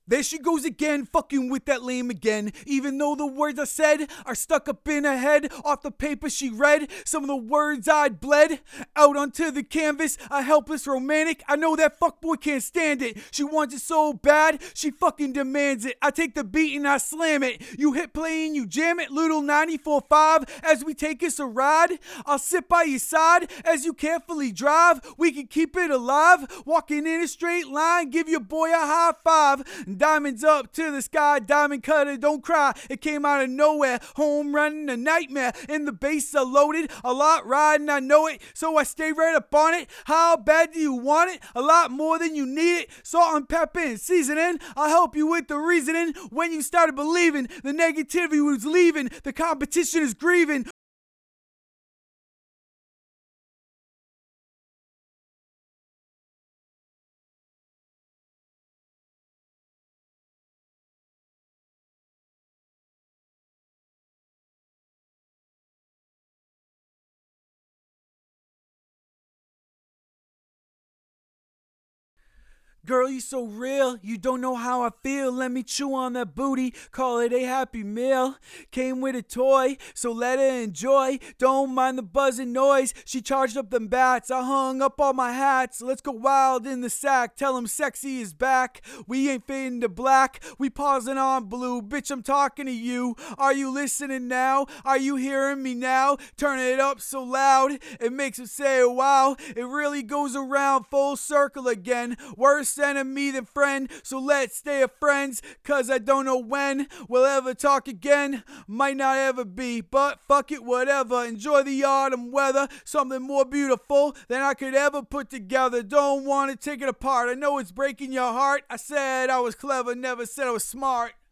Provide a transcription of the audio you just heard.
There she goes again, fucking with that lame again. Even though the words I said are stuck up in her head, off the paper she read some of the words I'd bled out onto the canvas. A helpless romantic. I know that fuckboy can't stand it. She wants it so bad, she fucking demands it. I take the beat and I slam it. You hit play and you jam it, little 94.5. As we take us a ride, I'll sit by your side as you carefully drive. We can keep it alive, walking in a straight line. Give your boy a high five. Diamonds up to the sky, diamond cutter, don't cry. It came out of nowhere, home running a nightmare. And the bass are loaded, a lot riding, I know it. So I stay right up on it. How bad do you want it? A lot more than you need it. Salt and pepper and seasoning. I'll help you with the reasoning. When you started believing, the negativity was leaving. The competition is grieving. Girl, you so real, you don't know how I feel. Let me chew on that booty, call it a happy meal. Came with a toy, so let her enjoy. Don't mind the buzzing noise, she charged up them bats. I hung up all my hats, let's go wild in the sack. Tell him sexy is back, we ain't fading to black. We pausing on blue, bitch I'm talking to you. Are you listening now? Are you hearing me now? Turn it up so loud, it makes it say wow. It really goes around full circle again. Worse enemy than friend, so let's stay a friends, cause I don't know when we'll ever talk again. Might not ever be, but fuck it, whatever. Enjoy the autumn weather, something more beautiful than I could ever put together. Don't want to take it apart, I know it's breaking your heart. I said I was clever, never said I was smart.